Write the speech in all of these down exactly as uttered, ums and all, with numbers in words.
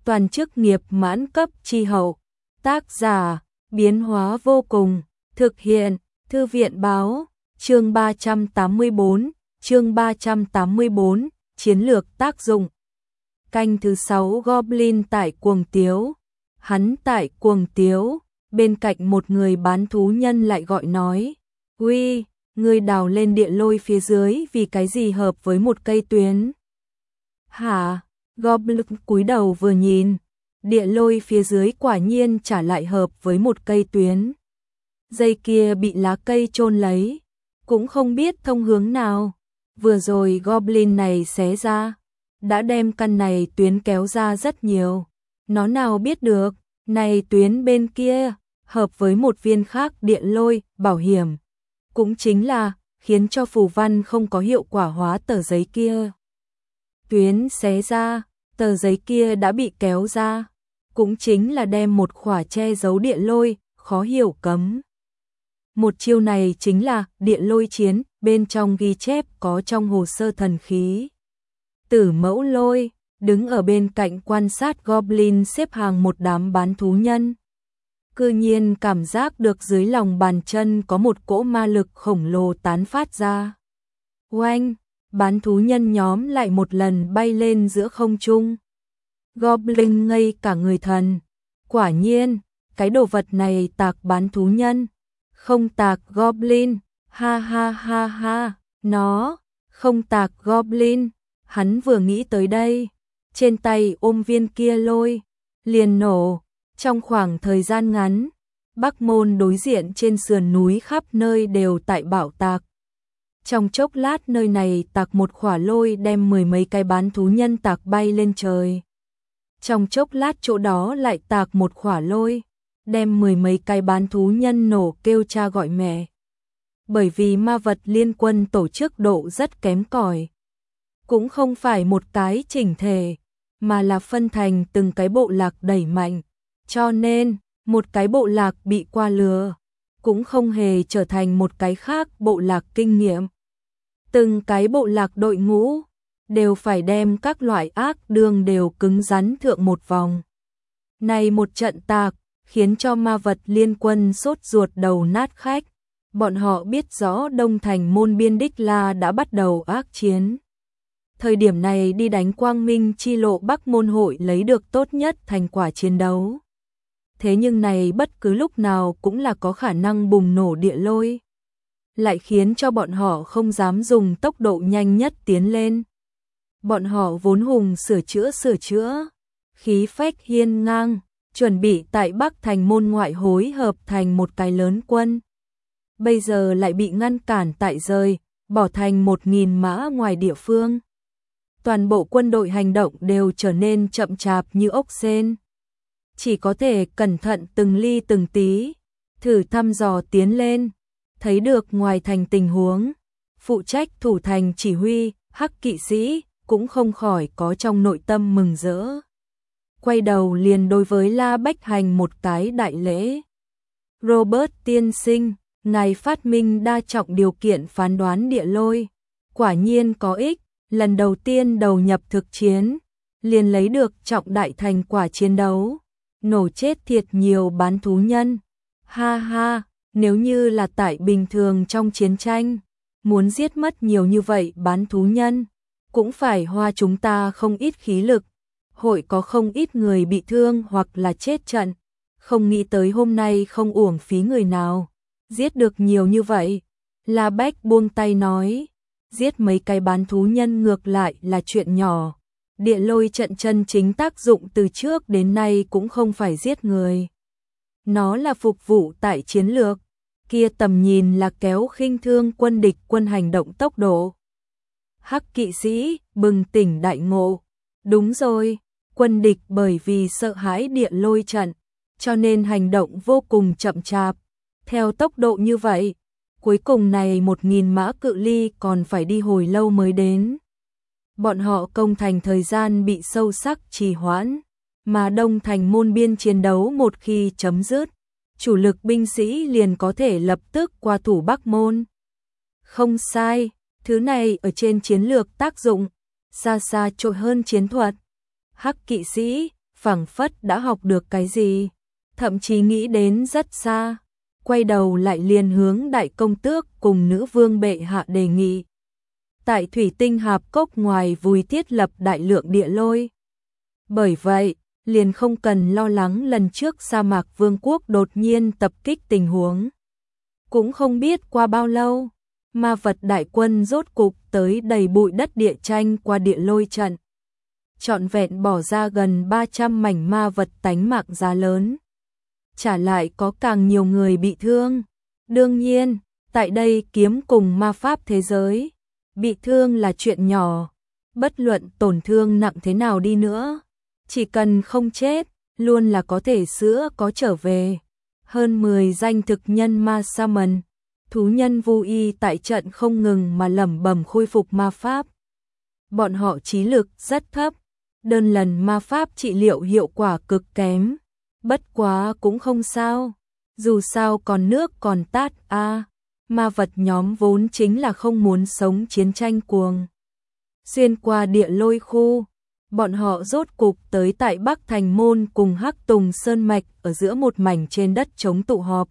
toàn chức nghiệp mãn cấp chi hậu. Tác giả, biến hóa vô cùng, thực hiện, Thư viện báo, chương ba trăm tám mươi tư, chương ba trăm tám mươi tư, chiến lược tác dụng. Canh thứ sáu Goblin tại cuồng tiếu. Hắn tại cuồng tiếu, bên cạnh một người bán thú nhân lại gọi nói, uy, ngươi đào lên địa lôi phía dưới vì cái gì hợp với một cây tuyến? Hả? Goblin cúi đầu vừa nhìn, địa lôi phía dưới quả nhiên trả lại hợp với một cây tuyến. Dây kia bị lá cây chôn lấy, cũng không biết thông hướng nào. Vừa rồi Goblin này xé ra, đã đem căn này tuyến kéo ra rất nhiều. Nó nào biết được, này tuyến bên kia, hợp với một viên khác địa lôi, bảo hiểm. Cũng chính là, khiến cho phù văn không có hiệu quả hóa tờ giấy kia. Tuyến xé ra, tờ giấy kia đã bị kéo ra. Cũng chính là đem một khỏa che giấu địa lôi, khó hiểu cấm. Một chiêu này chính là địa lôi chiến, bên trong ghi chép có trong hồ sơ thần khí. Tử Mẫu Lôi, đứng ở bên cạnh quan sát Goblin xếp hàng một đám bán thú nhân. Cư nhiên cảm giác được dưới lòng bàn chân có một cỗ ma lực khổng lồ tán phát ra. Oanh, bán thú nhân nhóm lại một lần bay lên giữa không trung. Goblin ngây cả người thần. Quả nhiên, cái đồ vật này tạc bán thú nhân. Không tạc Goblin, ha ha ha ha, nó, không tạc Goblin. Hắn vừa nghĩ tới đây, trên tay ôm viên kia lôi, liền nổ. Trong khoảng thời gian ngắn, Bắc Môn đối diện trên sườn núi khắp nơi đều tại bạo tạc. Trong chốc lát nơi này tạc một khỏa lôi đem mười mấy cái bán thú nhân tạc bay lên trời. Trong chốc lát chỗ đó lại tạc một khỏa lôi, đem mười mấy cái bán thú nhân nổ kêu cha gọi mẹ. Bởi vì ma vật liên quân tổ chức độ rất kém cỏi, cũng không phải một cái chỉnh thể, mà là phân thành từng cái bộ lạc đẩy mạnh. Cho nên, một cái bộ lạc bị qua lừa, cũng không hề trở thành một cái khác bộ lạc kinh nghiệm. Từng cái bộ lạc đội ngũ, đều phải đem các loại ác đường đều cứng rắn thượng một vòng. Này một trận tạc, khiến cho ma vật liên quân sốt ruột đầu nát khách. Bọn họ biết rõ Đông Thành môn biên Đích La đã bắt đầu ác chiến. Thời điểm này đi đánh Quang Minh chi lộ Bắc Môn hội lấy được tốt nhất thành quả chiến đấu. Thế nhưng này bất cứ lúc nào cũng là có khả năng bùng nổ địa lôi. Lại khiến cho bọn họ không dám dùng tốc độ nhanh nhất tiến lên. Bọn họ vốn hùng sửa chữa sửa chữa, khí phách hiên ngang, chuẩn bị tại Bắc Thành môn ngoại hối hợp thành một cái lớn quân. Bây giờ lại bị ngăn cản tại rời, bỏ thành một nghìn mã ngoài địa phương. Toàn bộ quân đội hành động đều trở nên chậm chạp như ốc sên. Chỉ có thể cẩn thận từng ly từng tí, thử thăm dò tiến lên, thấy được ngoài thành tình huống. Phụ trách thủ thành chỉ huy, Hắc kỵ sĩ, cũng không khỏi có trong nội tâm mừng rỡ. Quay đầu liền đối với La Bách hành một cái đại lễ. Robert tiên sinh, ngài phát minh đa trọng điều kiện phán đoán địa lôi. Quả nhiên có ích, lần đầu tiên đầu nhập thực chiến, liền lấy được trọng đại thành quả chiến đấu. Nổ chết thiệt nhiều bán thú nhân. Ha ha, nếu như là tại bình thường trong chiến tranh, muốn giết mất nhiều như vậy bán thú nhân, cũng phải hoa chúng ta không ít khí lực. Hội có không ít người bị thương hoặc là chết trận. Không nghĩ tới hôm nay không uổng phí người nào. Giết được nhiều như vậy. La Bách buông tay nói. Giết mấy cái bán thú nhân ngược lại là chuyện nhỏ. Địa lôi trận chân chính tác dụng từ trước đến nay cũng không phải giết người. Nó là phục vụ tại chiến lược. Kia tầm nhìn là kéo khinh thương quân địch quân hành động tốc độ. Hắc kỵ sĩ bừng tỉnh đại ngộ. Đúng rồi, quân địch bởi vì sợ hãi địa lôi trận, cho nên hành động vô cùng chậm chạp. Theo tốc độ như vậy, cuối cùng này một nghìn mã cự ly còn phải đi hồi lâu mới đến. Bọn họ công thành thời gian bị sâu sắc trì hoãn, mà Đông Thành môn biên chiến đấu một khi chấm dứt, chủ lực binh sĩ liền có thể lập tức qua thủ Bắc Môn. Không sai, thứ này ở trên chiến lược tác dụng, xa xa trội hơn chiến thuật. Hắc kỵ sĩ, phảng phất đã học được cái gì, thậm chí nghĩ đến rất xa, quay đầu lại liền hướng đại công tước cùng nữ vương bệ hạ đề nghị. Tại thủy tinh hạp cốc ngoài vùi thiết lập đại lượng địa lôi. Bởi vậy, liền không cần lo lắng lần trước sa mạc vương quốc đột nhiên tập kích tình huống. Cũng không biết qua bao lâu, ma vật đại quân rốt cục tới đầy bụi đất địa tranh qua địa lôi trận. Trọn vẹn bỏ ra gần ba trăm mảnh ma vật tánh mạng giá lớn. Trả lại có càng nhiều người bị thương. Đương nhiên, tại đây kiếm cùng ma pháp thế giới, bị thương là chuyện nhỏ, bất luận tổn thương nặng thế nào đi nữa, chỉ cần không chết, luôn là có thể sữa có trở về. Hơn mười danh thực nhân ma Saman, thú nhân vô y tại trận không ngừng mà lẩm bẩm khôi phục ma pháp. Bọn họ trí lực rất thấp, đơn lần ma pháp trị liệu hiệu quả cực kém, bất quá cũng không sao, dù sao còn nước còn tát a. À, ma vật nhóm vốn chính là không muốn sống chiến tranh cuồng. Xuyên qua địa lôi khu, bọn họ rốt cục tới tại Bắc Thành Môn cùng Hắc Tùng Sơn Mạch ở giữa một mảnh trên đất trống tụ họp.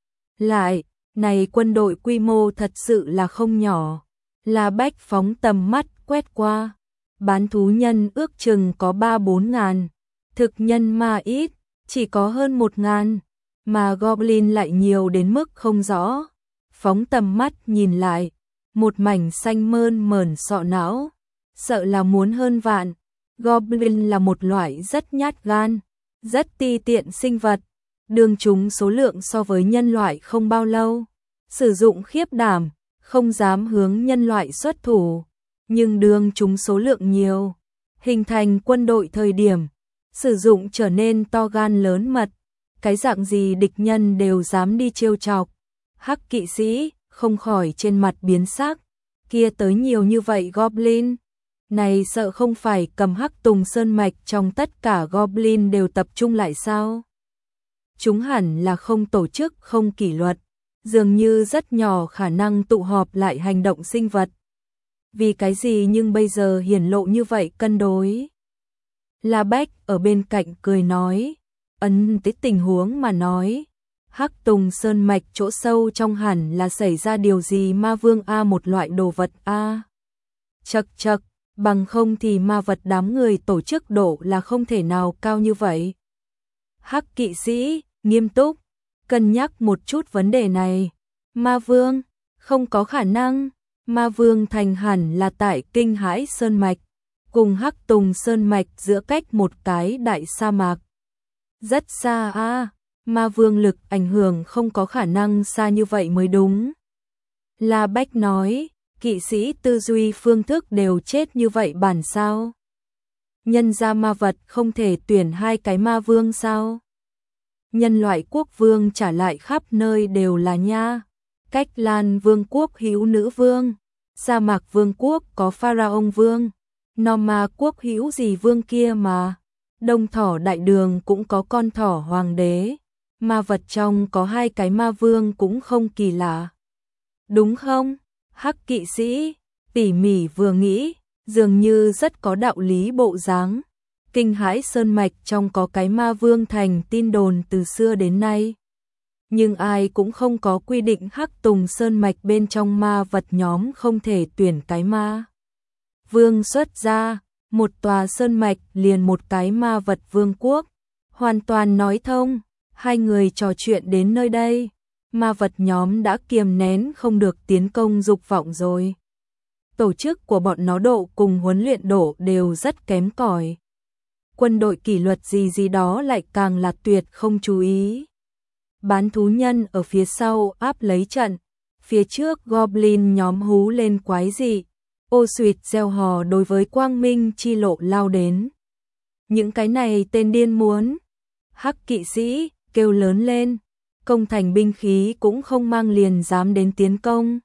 Lại, này quân đội quy mô thật sự là không nhỏ. La Bách phóng tầm mắt quét qua, bán thú nhân ước chừng có ba bốn ngàn, thực nhân ma ít, chỉ có hơn một ngàn, mà Goblin lại nhiều đến mức không rõ. Phóng tầm mắt nhìn lại, một mảnh xanh mơn mởn sọ não, sợ là muốn hơn vạn. Goblin là một loại rất nhát gan, rất ti tiện sinh vật, đương chúng số lượng so với nhân loại không bao lâu, sử dụng khiếp đảm, không dám hướng nhân loại xuất thủ, nhưng đương chúng số lượng nhiều, hình thành quân đội thời điểm, sử dụng trở nên to gan lớn mật, cái dạng gì địch nhân đều dám đi trêu chọc. Hắc kỵ sĩ không khỏi trên mặt biến sắc, kia tới nhiều như vậy Goblin, này sợ không phải cầm Hắc Tùng Sơn Mạch trong tất cả Goblin đều tập trung lại sao? Chúng hẳn là không tổ chức, không kỷ luật, dường như rất nhỏ khả năng tụ họp lại hành động sinh vật. Vì cái gì nhưng bây giờ hiển lộ như vậy cân đối? La Bách ở bên cạnh cười nói, ấn tới tình huống mà nói, Hắc Tùng Sơn Mạch chỗ sâu trong hẳn là xảy ra điều gì ma vương a một loại đồ vật a. Chậc chậc, bằng không thì ma vật đám người tổ chức độ là không thể nào cao như vậy. Hắc kỵ sĩ, nghiêm túc, cân nhắc một chút vấn đề này. Ma vương, không có khả năng, ma vương thành hẳn là tại Kinh Hãi Sơn Mạch, cùng Hắc Tùng Sơn Mạch giữa cách một cái đại sa mạc. Rất xa a, à, ma vương lực ảnh hưởng không có khả năng xa như vậy mới đúng. La Bách nói, kỵ sĩ tư duy phương thức đều chết như vậy bản sao? Nhân ra ma vật không thể tuyển hai cái ma vương sao? Nhân loại quốc vương trả lại khắp nơi đều là nha. Cách Lan vương quốc hữu nữ vương, sa mạc vương quốc có pharaoh vương, Norma quốc hữu gì vương kia mà. Đông thỏ đại đường cũng có con thỏ hoàng đế, ma vật trong có hai cái ma vương cũng không kỳ lạ. Đúng không? Hắc kỵ sĩ, tỉ mỉ vừa nghĩ, dường như rất có đạo lý bộ dáng. Kinh Hãi Sơn Mạch trong có cái ma vương thành tin đồn từ xưa đến nay. Nhưng ai cũng không có quy định Hắc Tùng Sơn Mạch bên trong ma vật nhóm không thể tuyển cái ma vương xuất ra, một tòa sơn mạch liền một cái ma vật vương quốc. Hoàn toàn nói thông, hai người trò chuyện đến nơi đây, ma vật nhóm đã kiềm nén không được tiến công dục vọng rồi. Tổ chức của bọn nó độ cùng huấn luyện độ đều rất kém cỏi. Quân đội kỷ luật gì gì đó lại càng là tuyệt không chú ý. Bán thú nhân ở phía sau áp lấy trận, phía trước Goblin nhóm hú lên quái dị, ô xuyệt gieo hò đối với quang minh chi lộ lao đến. Những cái này tên điên muốn. Hắc kỵ sĩ kêu lớn lên, công thành binh khí cũng không mang liền dám đến tiến công.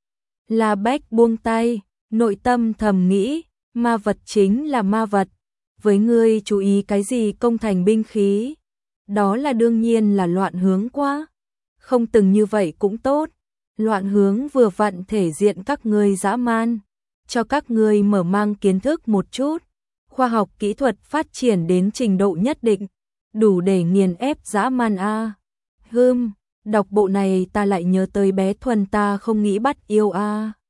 La Bách buông tay, nội tâm thầm nghĩ, ma vật chính là ma vật, với ngươi chú ý cái gì công thành binh khí, đó là đương nhiên là loạn hướng quá, không từng như vậy cũng tốt, loạn hướng vừa vặn thể diện các ngươi dã man, cho các ngươi mở mang kiến thức một chút, khoa học kỹ thuật phát triển đến trình độ nhất định, đủ để nghiền ép dã man a. Hừm, đọc bộ này ta lại nhớ tới bé Thuần ta không nghĩ bắt yêu a.